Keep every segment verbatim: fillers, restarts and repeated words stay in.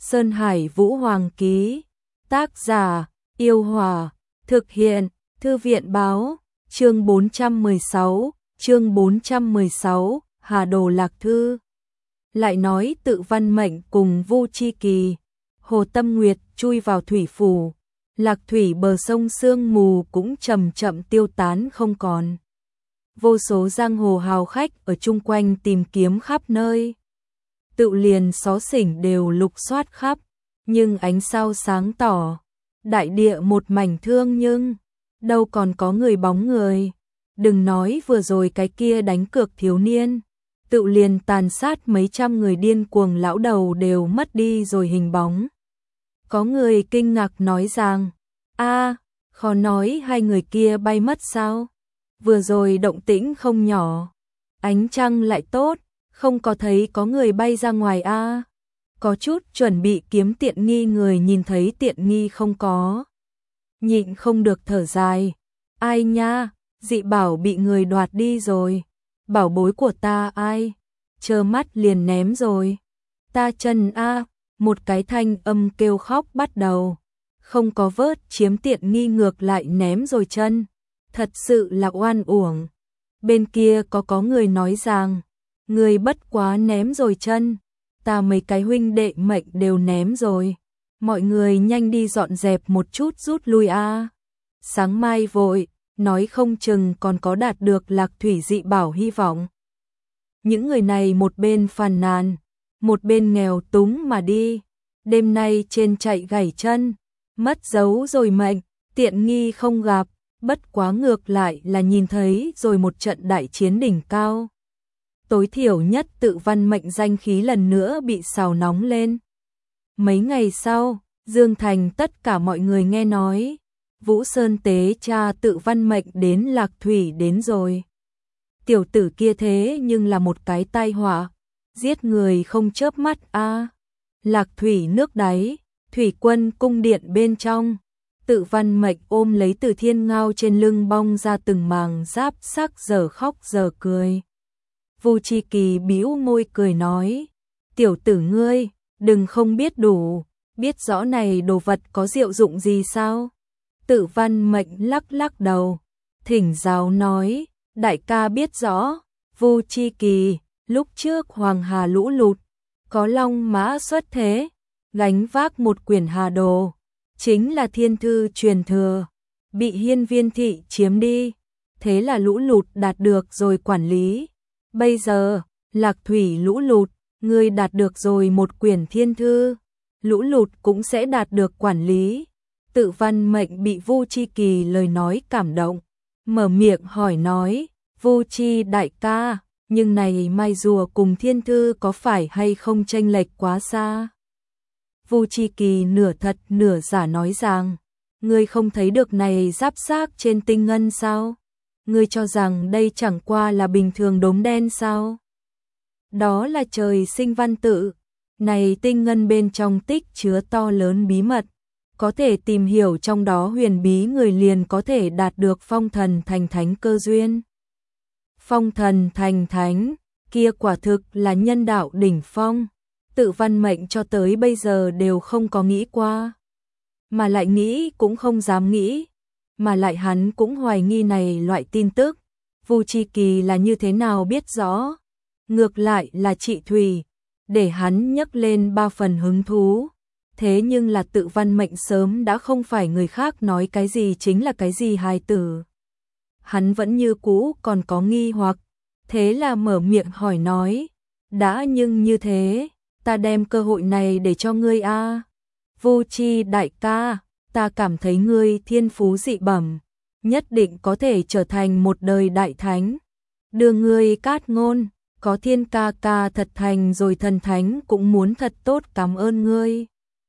Sơn Hải Vũ Hoàng ký. Tác giả: Yêu Hòa. Thực hiện: Thư viện báo. Chương bốn trăm mười sáu, chương bốn trăm mười sáu, Hà Đồ Lạc Thư. Lại nói Tự Văn Mệnh cùng Vu Chi Kỳ, Hồ Tâm Nguyệt chui vào thủy phủ. Lạc thủy bờ sông sương mù cũng chậm chậm tiêu tán không còn. Vô số giang hồ hào khách ở chung quanh tìm kiếm khắp nơi. Tự liền xó xỉnh đều lục soát khắp, nhưng ánh sao sáng tỏ, đại địa một mảnh thương nhưng đâu còn có người bóng người. Đừng nói vừa rồi cái kia đánh cược thiếu niên, tự liền tàn sát mấy trăm người điên cuồng lão đầu đều mất đi rồi hình bóng. Có người kinh ngạc nói rằng, a, khó nói hai người kia bay mất sao? Vừa rồi động tĩnh không nhỏ, ánh trăng lại tốt, không có thấy có người bay ra ngoài a. Có chút chuẩn bị kiếm tiện nghi người nhìn thấy tiện nghi không có, nhịn không được thở dài. Ai nha, dị bảo bị người đoạt đi rồi. Bảo bối của ta ai? Trơ mắt liền ném rồi. Ta chân a, một cái thanh âm kêu khóc bắt đầu. Không có vớt chiếm tiện nghi ngược lại ném rồi chân. Thật sự là oan uổng. Bên kia có có người nói rằng, người bất quá ném rồi chân, ta mấy cái huynh đệ mệnh đều ném rồi. Mọi người nhanh đi dọn dẹp một chút rút lui a. Sáng mai vội, nói không chừng còn có đạt được Lạc thủy dị bảo hy vọng. Những người này một bên phàn nàn, một bên nghèo túng mà đi. Đêm nay trên chạy gãy chân, mất dấu rồi mệnh, tiện nghi không gặp, bất quá ngược lại là nhìn thấy rồi một trận đại chiến đỉnh cao. Tối thiểu nhất Tự Văn Mệnh danh khí lần nữa bị xào nóng lên. Mấy ngày sau, Dương Thành tất cả mọi người nghe nói, Vũ Sơn tế cha Tự Văn Mệnh đến Lạc Thủy đến rồi. Tiểu tử kia thế nhưng là một cái tai họa, giết người không chớp mắt a. Lạc Thủy nước đáy, thủy quân cung điện bên trong, Tự Văn Mệnh ôm lấy Từ Thiên Ngao trên lưng bong ra từng màng giáp sắc giờ khóc giờ cười. Vu Chi Kỳ bĩu môi cười nói, tiểu tử ngươi, đừng không biết đủ, biết rõ này đồ vật có diệu dụng gì sao? Tự Văn Mệnh lắc lắc đầu, thỉnh giáo nói, đại ca biết rõ. Vu Chi Kỳ, lúc trước Hoàng Hà lũ lụt, có long mã xuất thế, gánh vác một quyển Hà Đồ, chính là thiên thư truyền thừa, bị Hiên Viên thị chiếm đi, thế là lũ lụt đạt được rồi quản lý. Bây giờ, Lạc thủy lũ lụt, ngươi đạt được rồi một quyển thiên thư, lũ lụt cũng sẽ đạt được quản lý. Tự Văn Mệnh bị Vu Chi Kỳ lời nói cảm động, mở miệng hỏi nói, Vu Chi đại ca, nhưng này mai rùa cùng thiên thư có phải hay không chênh lệch quá xa? Vu Chi Kỳ nửa thật nửa giả nói rằng, ngươi không thấy được này giáp xác trên tinh ngân sao? Ngươi cho rằng đây chẳng qua là bình thường đốm đen sao? Đó là trời sinh văn tự, này tinh ngân bên trong tích chứa to lớn bí mật, có thể tìm hiểu trong đó huyền bí người liền có thể đạt được phong thần thành thánh cơ duyên. Phong thần thành thánh, kia quả thực là nhân đạo đỉnh phong, Tự Văn Mệnh cho tới bây giờ đều không có nghĩ qua, mà lại nghĩ cũng không dám nghĩ. Mà lại hắn cũng hoài nghi này loại tin tức, Vu Chi Kỳ là như thế nào biết rõ. Ngược lại là chị Thủy, để hắn nhấc lên ba phần hứng thú. Thế nhưng là Tự Văn Mệnh sớm đã không phải người khác nói cái gì chính là cái gì hài tử. Hắn vẫn như cũ còn có nghi hoặc, thế là mở miệng hỏi nói, đã nhưng như thế, ta đem cơ hội này để cho ngươi a. Vu Chi đại ca, ta cảm thấy ngươi thiên phú dị bẩm, nhất định có thể trở thành một đời đại thánh. Đưa ngươi cát ngôn, có Thiên ca ca thật thành rồi thần thánh cũng muốn thật tốt cảm ơn ngươi.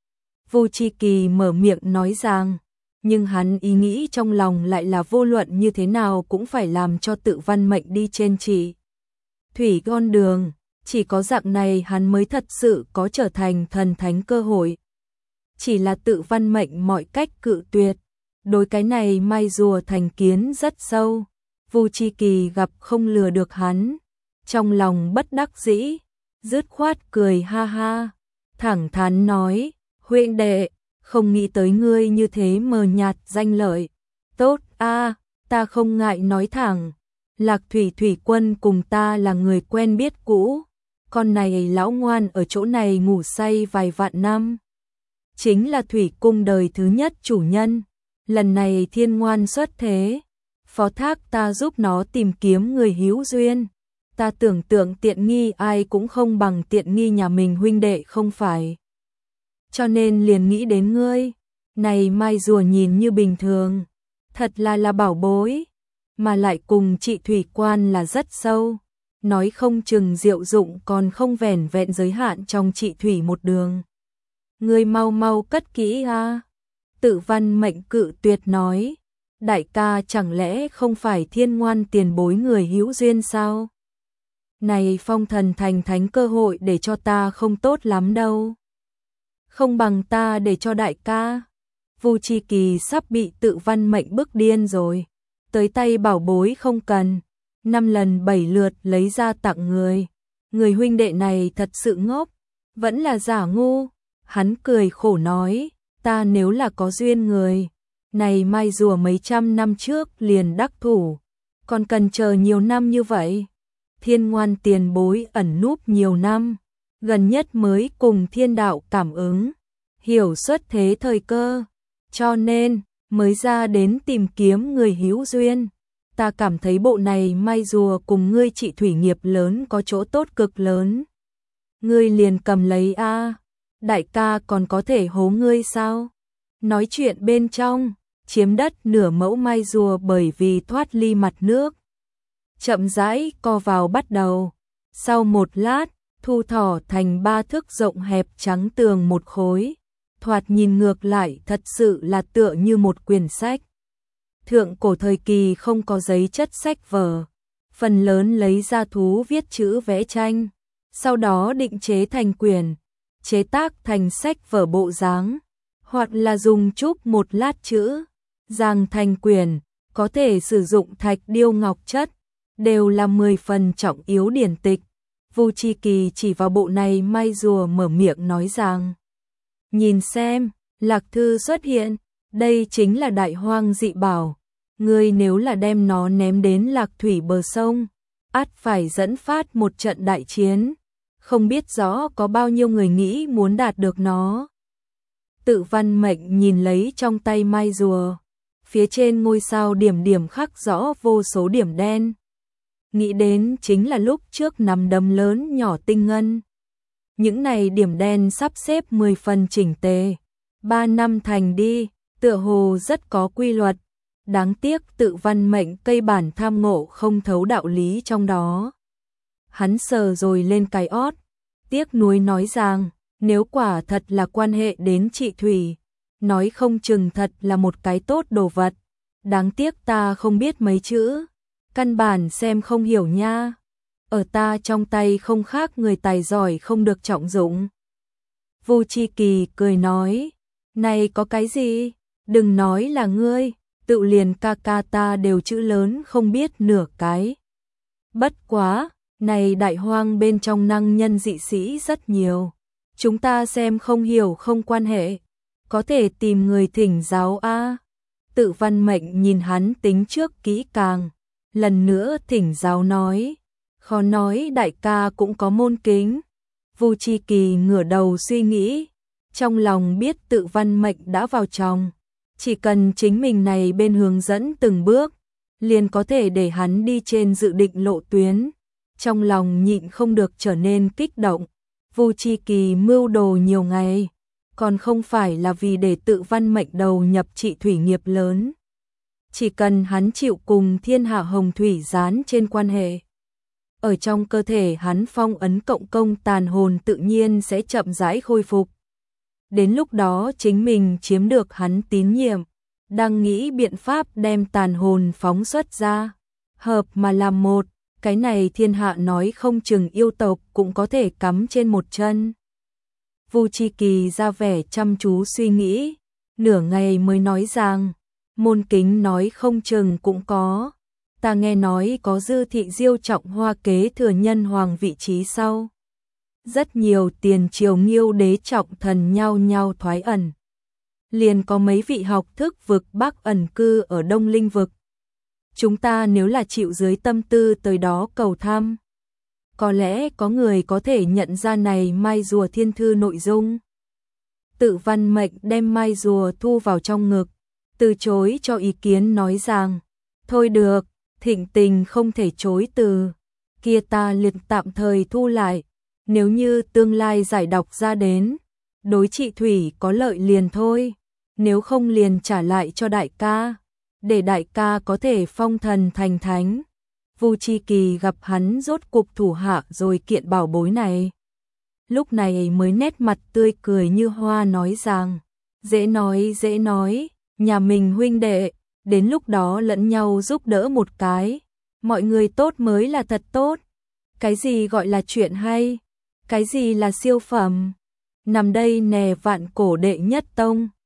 Vu Chi Kỳ mở miệng nói rằng, nhưng hắn ý nghĩ trong lòng lại là vô luận như thế nào cũng phải làm cho Tự Văn Mệnh đi trên chỉ thủy con đường, chỉ có dạng này hắn mới thật sự có trở thành thần thánh cơ hội. Chỉ là Tự Văn Mệnh mọi cách cự tuyệt, đối cái này mai rùa thành kiến rất sâu. Vu Chi Kỳ gặp không lừa được hắn, trong lòng bất đắc dĩ, dứt khoát cười ha ha, thẳng thắn nói, huynh đệ, không nghĩ tới ngươi như thế mờ nhạt danh lợi. Tốt a, ta không ngại nói thẳng, Lạc Thủy Thủy Quân cùng ta là người quen biết cũ, con này lão ngoan ở chỗ này ngủ say vài vạn năm. Chính là Thủy Cung đời thứ nhất chủ nhân, lần này Thiên Ngoan xuất thế, phó thác ta giúp nó tìm kiếm người hữu duyên. Ta tưởng tượng tiện nghi ai cũng không bằng tiện nghi nhà mình huynh đệ không phải. Cho nên liền nghĩ đến ngươi, này mai rùa nhìn như bình thường, thật là là bảo bối, mà lại cùng chị Thủy Quan là rất sâu, nói không chừng diệu dụng còn không vẻn vẹn giới hạn trong chị Thủy một đường. Ngươi mau mau cất kỹ a. Tự Văn Mệnh cự tuyệt nói, đại ca chẳng lẽ không phải Thiên Ngoan tiền bối người hữu duyên sao? Này Phong Thần thành thánh cơ hội để cho ta không tốt lắm đâu. Không bằng ta để cho đại ca. Vu Chi Kỳ sắp bị Tự Văn Mệnh bức điên rồi. Tới tay bảo bối không cần, năm lần bảy lượt lấy ra tặng người. Người huynh đệ này thật sự ngốc, vẫn là giả ngu. Hắn cười khổ nói, ta nếu là có duyên người, này mai rùa mấy trăm năm trước liền đắc thủ, còn cần chờ nhiều năm như vậy. Thiên Ngoan tiền bối ẩn núp nhiều năm, gần nhất mới cùng thiên đạo cảm ứng, hiểu xuất thế thời cơ, cho nên mới ra đến tìm kiếm người hữu duyên. Ta cảm thấy bộ này mai rùa cùng ngươi chị thủy nghiệp lớn có chỗ tốt cực lớn. Ngươi liền cầm lấy a, đại ca còn có thể hố ngươi sao? Nói chuyện bên trong, chiếm đất nửa mẫu mai rùa bởi vì thoát ly mặt nước, chậm rãi co vào bắt đầu. Sau một lát, thu thỏ thành ba thước rộng hẹp trắng tường một khối, thoạt nhìn ngược lại thật sự là tựa như một quyển sách. Thượng cổ thời kỳ không có giấy chất sách vở, phần lớn lấy ra thú viết chữ vẽ tranh, sau đó định chế thành quyển, chế tác thành sách vở bộ dáng, hoặc là dùng chúp một lát chữ, dàng thành quyển, có thể sử dụng thạch điêu ngọc chất, đều là mười phần trọng yếu điển tịch. Vu Chi Kỳ chỉ vào bộ này mai rùa mở miệng nói rằng, nhìn xem, lạc thư xuất hiện, đây chính là đại hoang dị bảo, ngươi nếu là đem nó ném đến lạc thủy bờ sông, ắt phải dẫn phát một trận đại chiến, không biết rõ có bao nhiêu người nghĩ muốn đạt được nó. Tự Văn Mệnh nhìn lấy trong tay mai rùa, phía trên ngôi sao điểm điểm khắc rõ vô số điểm đen. Nghĩ đến chính là lúc trước nắm đấm lớn nhỏ tinh ngân. Những này điểm đen sắp xếp mười phần chỉnh tề, ba năm thành đi, tựa hồ rất có quy luật. Đáng tiếc Tự Văn Mệnh cây bản tham ngộ không thấu đạo lý trong đó. Hắn sờ rồi lên cái ót, tiếc nuối nói rằng, nếu quả thật là quan hệ đến chị Thủy, nói không chừng thật là một cái tốt đồ vật. Đáng tiếc ta không biết mấy chữ, căn bản xem không hiểu nha. Ở ta trong tay không khác người tài giỏi không được trọng dụng. Vu Chi Kỳ cười nói, này có cái gì, đừng nói là ngươi, tự liền ca ca ta đều chữ lớn không biết nửa cái. Bất quá, này đại hoang bên trong năng nhân dị sĩ rất nhiều, chúng ta xem không hiểu không quan hệ, có thể tìm người thỉnh giáo a. Tự Văn Mệnh nhìn hắn tính trước kỹ càng, lần nữa thỉnh giáo nói, khó nói đại ca cũng có môn kính. Vu Chi Kỳ ngửa đầu suy nghĩ, trong lòng biết Tự Văn Mệnh đã vào trong, chỉ cần chính mình này bên hướng dẫn từng bước, liền có thể để hắn đi trên dự định lộ tuyến. Trong lòng nhịn không được trở nên kích động. Vu Chi Kỳ mưu đồ nhiều ngày, còn không phải là vì để Tự Văn Mệnh đầu nhập trị thủy nghiệp lớn. Chỉ cần hắn chịu cùng thiên hạ hồng thủy dán trên quan hệ, ở trong cơ thể hắn phong ấn cộng công tàn hồn tự nhiên sẽ chậm rãi khôi phục. Đến lúc đó chính mình chiếm được hắn tín nhiệm, đang nghĩ biện pháp đem tàn hồn phóng xuất ra, hợp mà làm một, cái này thiên hạ nói không chừng yêu tộc cũng có thể cắm trên một chân. Vu Chi Kỳ ra vẻ chăm chú suy nghĩ, nửa ngày mới nói rằng, môn kính nói không chừng cũng có, ta nghe nói có Dư Thị Diêu trọng hoa kế thừa nhân hoàng vị trí sau. rất nhiều tiền triều Nghiêu đế trọng thần nhau nhau thoái ẩn. Liền có mấy vị học thức vực Bắc ẩn cư ở Đông Linh vực. Chúng ta nếu là chịu dưới tâm tư tới đó cầu thăm, có lẽ có người có thể nhận ra này mai rùa thiên thư nội dung. Tự Văn Mệnh đem mai rùa thu vào trong ngực, từ chối cho ý kiến nói rằng, thôi được, Thịnh Tình không thể chối từ, kia ta liền tạm thời thu lại, nếu như tương lai giải đọc ra đến, đối chị Thủy có lợi liền thôi, nếu không liền trả lại cho đại ca, để đại ca có thể phong thần thành thánh. Vu Chi Kỳ gặp hắn rốt cục thủ hạ rồi kiện bảo bối này. Lúc này mới nét mặt tươi cười như hoa nói rằng, dễ nói dễ nói, nhà mình huynh đệ, đến lúc đó lẫn nhau giúp đỡ một cái, mọi người tốt mới là thật tốt. Cái gì gọi là chuyện hay, cái gì là siêu phẩm, nằm đây nè vạn cổ đệ nhất tông.